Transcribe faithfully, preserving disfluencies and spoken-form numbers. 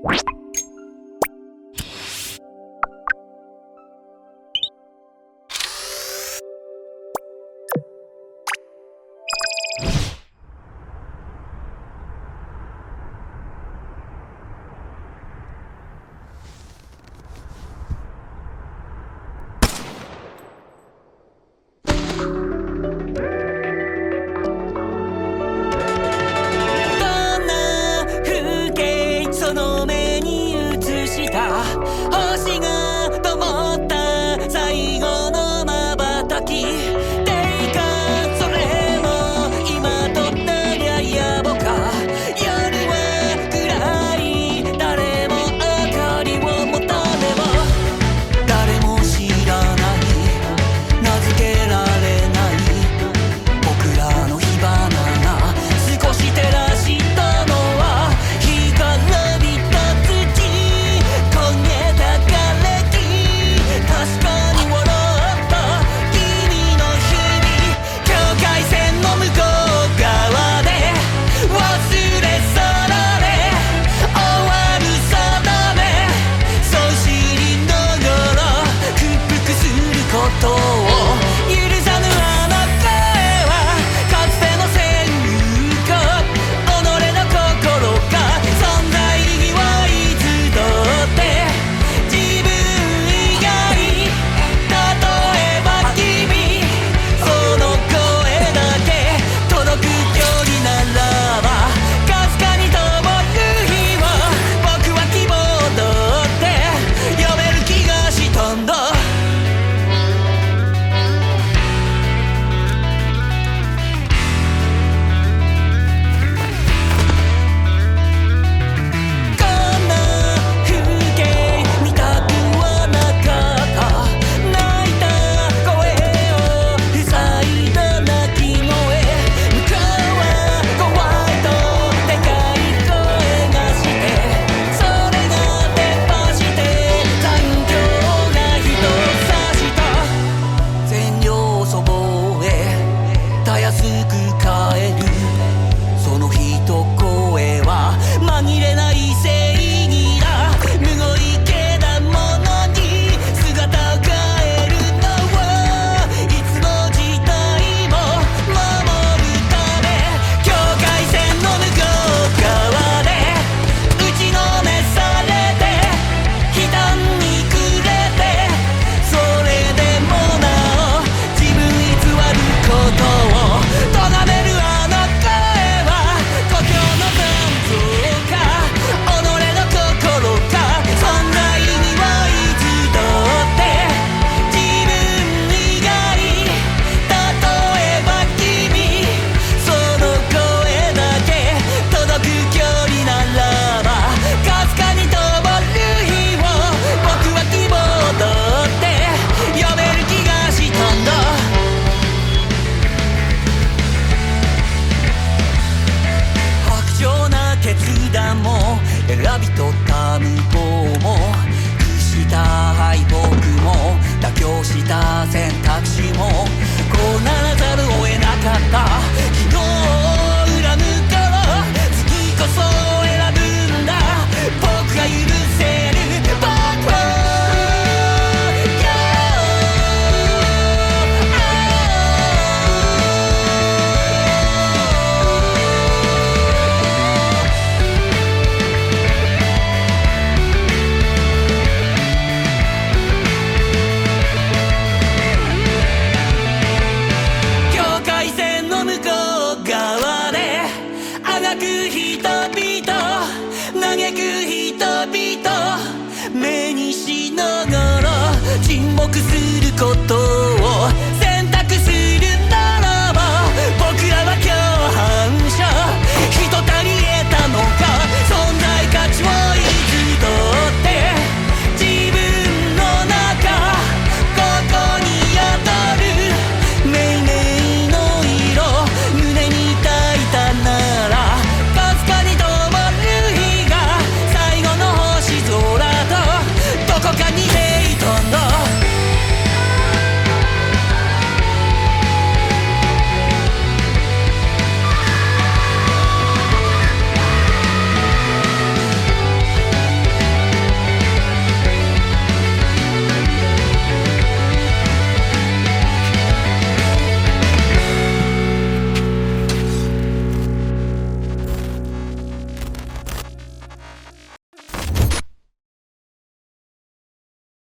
星が灯った最後の瞬きてかそれも今となりゃ野暮か夜は暗い誰も明かりを持たねば誰も知らない名付けられない僕らの火花が少し照らしたのは干からびた選び取った向こうも屈した敗北も妥協した選択肢もこうならざるを得なかった昨日を恨むから次こそ選ぶんだ僕が許せる僕は目にしながら沈黙することを